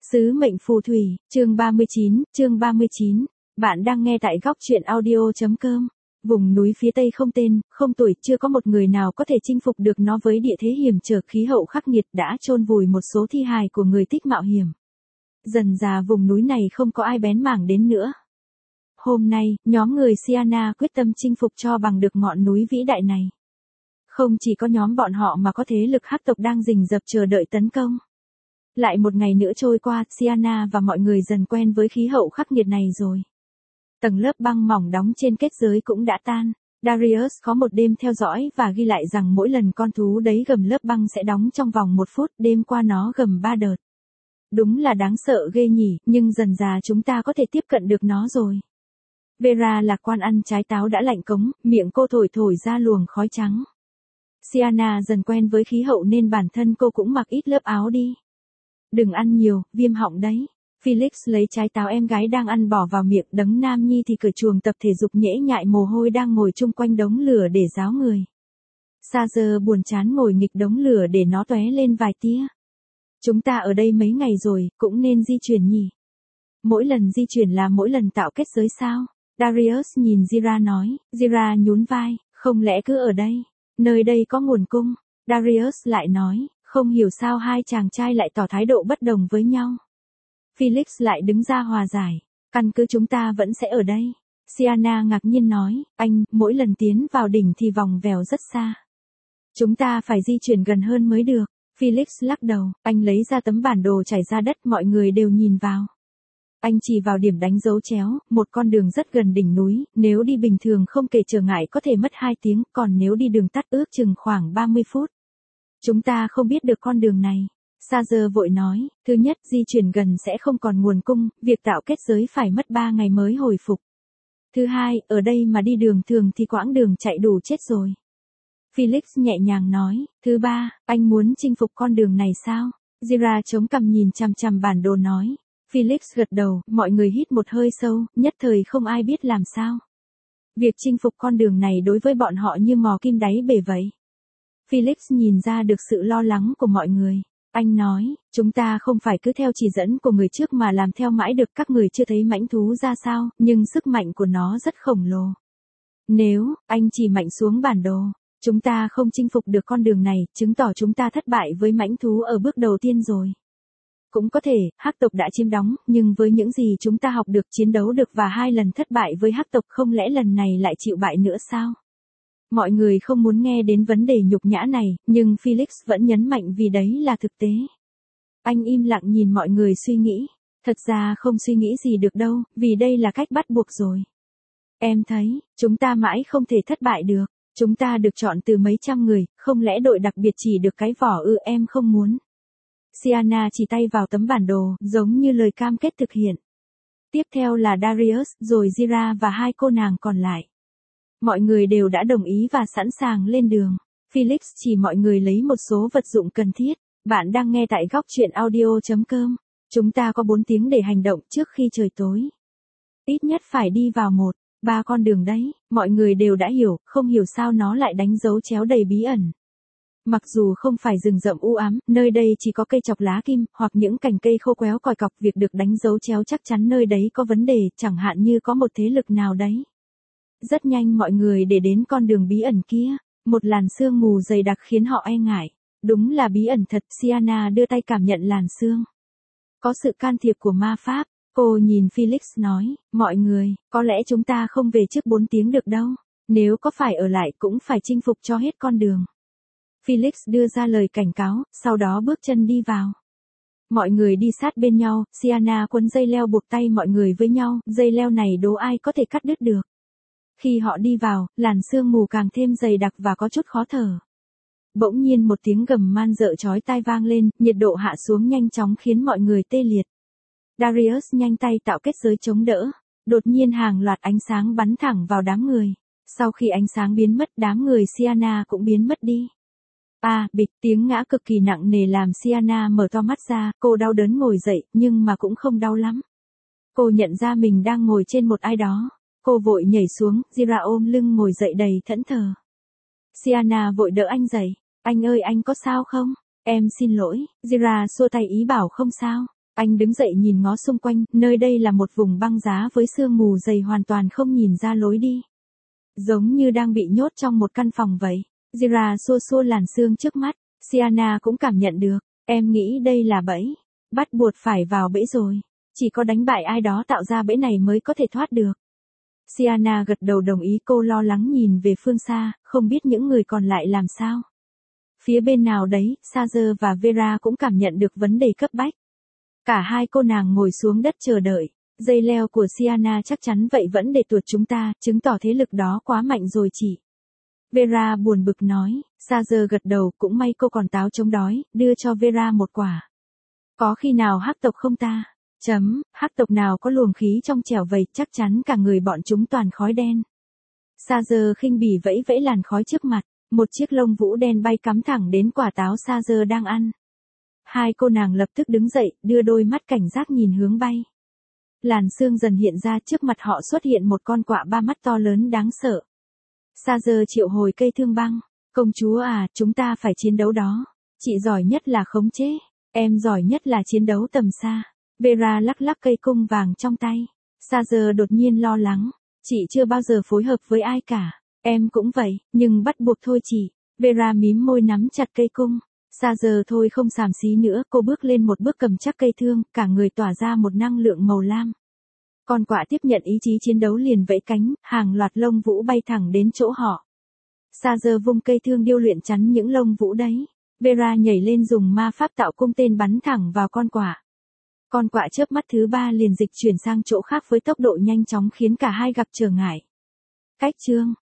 Sứ mệnh phù thủy, chương 39. Bạn đang nghe tại góc truyện audio.com. Vùng núi phía tây không tên, không tuổi, chưa có một người nào có thể chinh phục được nó với địa thế hiểm trở, khí hậu khắc nghiệt đã chôn vùi một số thi hài của người thích mạo hiểm. Dần dà vùng núi này không có ai bén mảng đến nữa. Hôm nay, nhóm người Siana quyết tâm chinh phục cho bằng được ngọn núi vĩ đại này. Không chỉ có nhóm bọn họ mà có thế lực hắc tộc đang rình rập chờ đợi tấn công. Lại một ngày nữa trôi qua, Siana và mọi người dần quen với khí hậu khắc nghiệt này rồi. Tầng lớp băng mỏng đóng trên kết giới cũng đã tan. Darius có một đêm theo dõi và ghi lại rằng mỗi lần con thú đấy gầm lớp băng sẽ đóng trong vòng 1 phút, đêm qua nó gầm 3 đợt. Đúng là đáng sợ ghê nhỉ, nhưng dần dà chúng ta có thể tiếp cận được nó rồi. Vera lạc quan ăn trái táo đã lạnh cống, miệng cô thổi ra luồng khói trắng. Siana dần quen với khí hậu nên bản thân cô cũng mặc ít lớp áo đi. Đừng ăn nhiều, viêm họng đấy. Felix lấy trái táo em gái đang ăn bỏ vào miệng, đấng nam nhi thì cởi chuồng tập thể dục nhễ nhại mồ hôi đang ngồi chung quanh đống lửa để ráo người. Sazer buồn chán ngồi nghịch đống lửa để nó tóe lên vài tia. Chúng ta ở đây mấy ngày rồi, cũng nên di chuyển nhỉ. Mỗi lần di chuyển là mỗi lần tạo kết giới sao? Darius nhìn Zira nói, Zira nhún vai, không lẽ cứ ở đây? Nơi đây có nguồn cung. Darius lại nói, không hiểu sao hai chàng trai lại tỏ thái độ bất đồng với nhau. Felix lại đứng ra hòa giải, căn cứ chúng ta vẫn sẽ ở đây. Siana ngạc nhiên nói, anh, mỗi lần tiến vào đỉnh thì vòng vèo rất xa. Chúng ta phải di chuyển gần hơn mới được. Felix lắc đầu, anh lấy ra tấm bản đồ trải ra đất, mọi người đều nhìn vào. Anh chỉ vào điểm đánh dấu chéo, một con đường rất gần đỉnh núi, nếu đi bình thường không kể trở ngại có thể mất 2 tiếng, còn nếu đi đường tắt ước chừng khoảng 30 phút. Chúng ta không biết được con đường này. Sazer vội nói, thứ nhất di chuyển gần sẽ không còn nguồn cung, việc tạo kết giới phải mất 3 ngày mới hồi phục. Thứ hai, ở đây mà đi đường thường thì quãng đường chạy đủ chết rồi. Felix nhẹ nhàng nói, thứ ba, anh muốn chinh phục con đường này sao? Zira chống cằm nhìn chằm chằm bản đồ nói. Felix gật đầu, mọi người hít một hơi sâu, nhất thời không ai biết làm sao. Việc chinh phục con đường này đối với bọn họ như mò kim đáy bể vậy. Felix nhìn ra được sự lo lắng của mọi người. Anh nói, chúng ta không phải cứ theo chỉ dẫn của người trước mà làm theo mãi được, các người chưa thấy mãnh thú ra sao, nhưng sức mạnh của nó rất khổng lồ. Nếu, anh chỉ mạnh xuống bản đồ, chúng ta không chinh phục được con đường này, chứng tỏ chúng ta thất bại với mãnh thú ở bước đầu tiên rồi. Cũng có thể, hắc tộc đã chiếm đóng, nhưng với những gì chúng ta học được, chiến đấu được và 2 lần thất bại với hắc tộc, không lẽ lần này lại chịu bại nữa sao? Mọi người không muốn nghe đến vấn đề nhục nhã này, nhưng Felix vẫn nhấn mạnh vì đấy là thực tế. Anh im lặng nhìn mọi người suy nghĩ. Thật ra không suy nghĩ gì được đâu, vì đây là cách bắt buộc rồi. Em thấy, chúng ta mãi không thể thất bại được. Chúng ta được chọn từ mấy trăm người, không lẽ đội đặc biệt chỉ được cái vỏ ư? Em không muốn. Siana chỉ tay vào tấm bản đồ, giống như lời cam kết thực hiện. Tiếp theo là Darius, rồi Zira và 2 cô nàng còn lại. Mọi người đều đã đồng ý và sẵn sàng lên đường. Felix chỉ mọi người lấy một số vật dụng cần thiết. Bạn đang nghe tại góc truyện audio.com. Chúng ta có 4 tiếng để hành động trước khi trời tối. Ít nhất phải đi vào 1-3 con đường đấy. Mọi người đều đã hiểu, không hiểu sao nó lại đánh dấu chéo đầy bí ẩn. Mặc dù không phải rừng rậm u ám, nơi đây chỉ có cây chọc lá kim, hoặc những cành cây khô quéo còi cọc, việc được đánh dấu chéo chắc chắn nơi đấy có vấn đề, chẳng hạn như có một thế lực nào đấy. Rất nhanh mọi người để đến con đường bí ẩn kia, một làn sương mù dày đặc khiến họ e ngại. Đúng là bí ẩn thật, Siana đưa tay cảm nhận làn sương. Có sự can thiệp của ma pháp, cô nhìn Felix nói, mọi người, có lẽ chúng ta không về trước 4 tiếng được đâu, nếu có phải ở lại cũng phải chinh phục cho hết con đường. Felix đưa ra lời cảnh cáo, sau đó bước chân đi vào. Mọi người đi sát bên nhau, Siana quấn dây leo buộc tay mọi người với nhau, dây leo này đố ai có thể cắt đứt được. Khi họ đi vào, làn sương mù càng thêm dày đặc và có chút khó thở. Bỗng nhiên một tiếng gầm man dợ chói tai vang lên, nhiệt độ hạ xuống nhanh chóng khiến mọi người tê liệt. Darius nhanh tay tạo kết giới chống đỡ. Đột nhiên hàng loạt ánh sáng bắn thẳng vào đám người. Sau khi ánh sáng biến mất, đám người Siana cũng biến mất đi. Bịch, tiếng ngã cực kỳ nặng nề làm Siana mở to mắt ra, cô đau đớn ngồi dậy, nhưng mà cũng không đau lắm. Cô nhận ra mình đang ngồi trên một ai đó. Cô vội nhảy xuống, Zira ôm lưng ngồi dậy đầy thẫn thờ. Siana vội đỡ anh dậy. Anh ơi, anh có sao không? Em xin lỗi. Zira xua tay ý bảo không sao. Anh đứng dậy nhìn ngó xung quanh, nơi đây là một vùng băng giá với sương mù dày hoàn toàn không nhìn ra lối đi. Giống như đang bị nhốt trong một căn phòng vậy. Jira xua xua làn sương trước mắt, Sienna cũng cảm nhận được. Em nghĩ đây là bẫy. Bắt buộc phải vào bẫy rồi. Chỉ có đánh bại ai đó tạo ra bẫy này mới có thể thoát được. Sienna gật đầu đồng ý, cô lo lắng nhìn về phương xa, không biết những người còn lại làm sao. Phía bên nào đấy, Sager và Vera cũng cảm nhận được vấn đề cấp bách. Cả hai cô nàng ngồi xuống đất chờ đợi. Dây leo của Sienna chắc chắn vậy vẫn để tuột chúng ta, chứng tỏ thế lực đó quá mạnh rồi chị. Vera buồn bực nói, Sager gật đầu, cũng may cô còn táo chống đói, đưa cho Vera một quả. Có khi nào hắc tộc không ta? Hắc tộc nào có luồng khí trong trẻo vậy, chắc chắn cả người bọn chúng toàn khói đen. Sager khinh bỉ vẫy vẫy làn khói trước mặt, một chiếc lông vũ đen bay cắm thẳng đến quả táo Sager đang ăn. Hai cô nàng lập tức đứng dậy, đưa đôi mắt cảnh giác nhìn hướng bay. Làn sương dần hiện ra, trước mặt họ xuất hiện một con quạ ba mắt to lớn đáng sợ. Sager triệu hồi cây thương băng. Công chúa à, chúng ta phải chiến đấu đó. Chị giỏi nhất là khống chế. Em giỏi nhất là chiến đấu tầm xa. Vera lắc lắc cây cung vàng trong tay. Sager đột nhiên lo lắng. Chị chưa bao giờ phối hợp với ai cả. Em cũng vậy, nhưng bắt buộc thôi chị. Vera mím môi nắm chặt cây cung. Sager thôi không xàm xí nữa, cô bước lên một bước cầm chắc cây thương, cả người tỏa ra một năng lượng màu lam. Con quạ tiếp nhận ý chí chiến đấu liền vẫy cánh, hàng loạt lông vũ bay thẳng đến chỗ họ. Sager vung cây thương điêu luyện chắn những lông vũ đấy. Vera nhảy lên dùng ma pháp tạo cung tên bắn thẳng vào con quạ. Con quạ chớp mắt thứ ba liền dịch chuyển sang chỗ khác với tốc độ nhanh chóng khiến cả hai gặp trở ngại. Cách chương